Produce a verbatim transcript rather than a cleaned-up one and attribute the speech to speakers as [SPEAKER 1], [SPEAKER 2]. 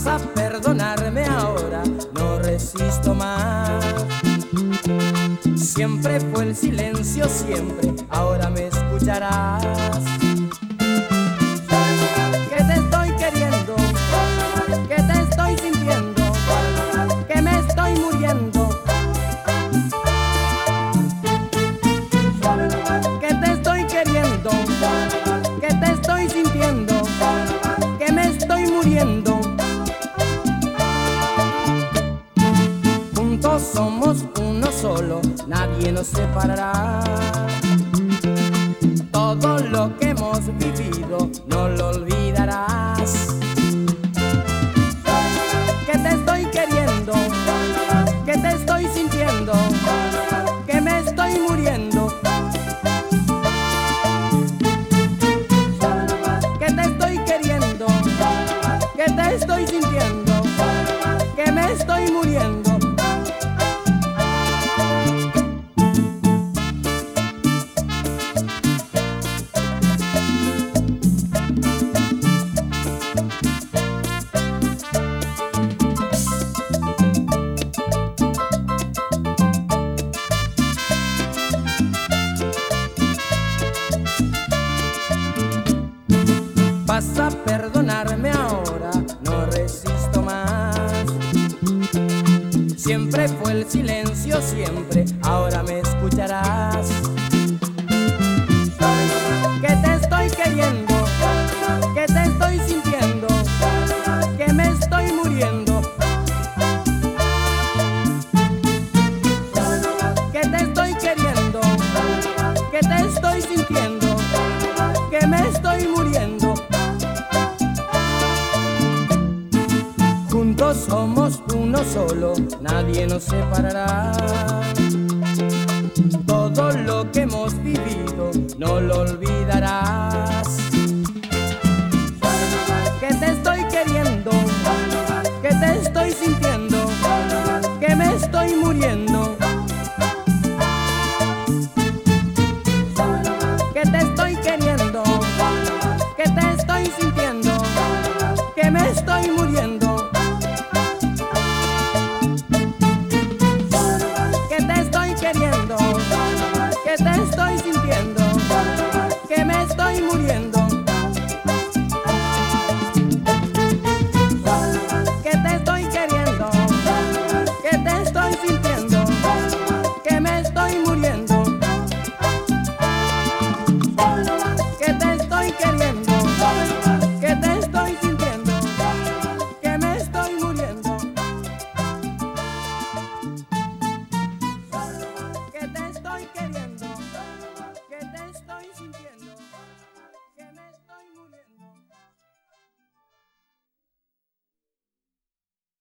[SPEAKER 1] Vas a perdonarme ahora, no resisto más. Siempre fue el silencio, siempre, ahora me escucharás. Que te estoy queriendo, que te estoy sintiendo, que me estoy muriendo. Que te estoy queriendo, que te estoy sintiendo, que me estoy muriendo. Juntos somos uno solo, nadie nos separará. Todo lo que hemos vivido no lo olvidarás. Que te estoy queriendo, que te estoy sintiendo, que me estoy muriendo. Que te estoy queriendo, que te estoy sintiendo, que me estoy muriendo. Vas a perdonarme ahora, no resisto más. Siempre fue el silencio, siempre, ahora me escucharás. Que te estoy queriendo, que te estoy sintiendo, que me estoy muriendo. Que te estoy queriendo, que te estoy sintiendo, que me estoy muriendo. Juntos somos uno solo, nadie nos separará. Todo lo que hemos vivido no lo olvidarás. Que te estoy queriendo, que te estoy sintiendo, que me estoy muriendo. Que te estoy queriendo, que te estoy sintiendo, que me estoy muriendo.